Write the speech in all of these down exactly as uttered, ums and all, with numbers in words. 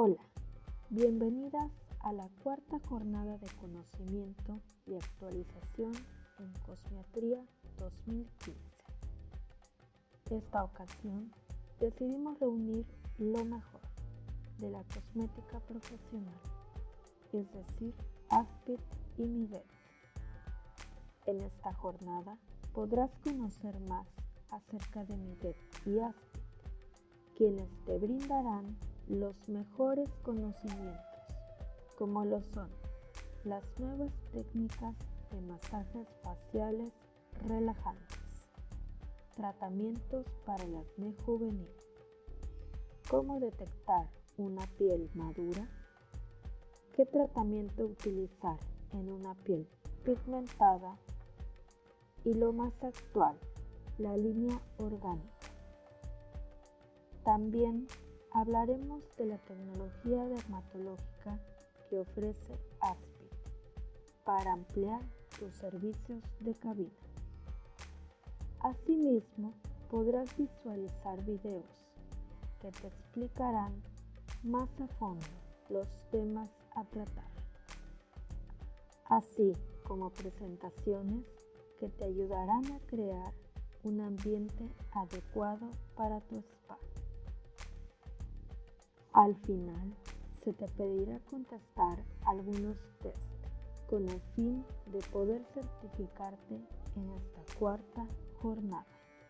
Hola, bienvenidas a la cuarta jornada de conocimiento y actualización en Cosmetría dos mil quince. Esta ocasión decidimos reunir lo mejor de la cosmética profesional, es decir, Aspit y Midet. En esta jornada podrás conocer más acerca de Midet y Aspit, quienes te brindarán los mejores conocimientos, como lo son las nuevas técnicas de masajes faciales relajantes, tratamientos para el acné juvenil, cómo detectar una piel madura, qué tratamiento utilizar en una piel pigmentada y lo más actual, la línea orgánica. También hablaremos de la tecnología dermatológica que ofrece Aspit para ampliar tus servicios de cabina. Asimismo, podrás visualizar videos que te explicarán más a fondo los temas a tratar, así como presentaciones que te ayudarán a crear un ambiente adecuado para tu spa. Al final, se te pedirá contestar algunos tests con el fin de poder certificarte en esta cuarta jornada.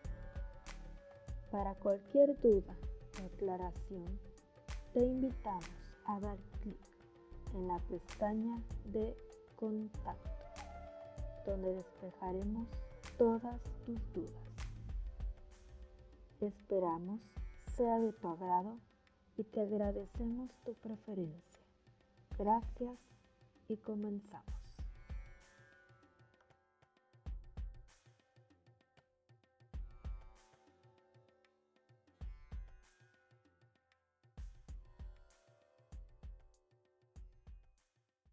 Para cualquier duda o aclaración, te invitamos a dar clic en la pestaña de Contacto, donde despejaremos todas tus dudas. Esperamos sea de tu agrado y te agradecemos tu preferencia. Gracias y comenzamos.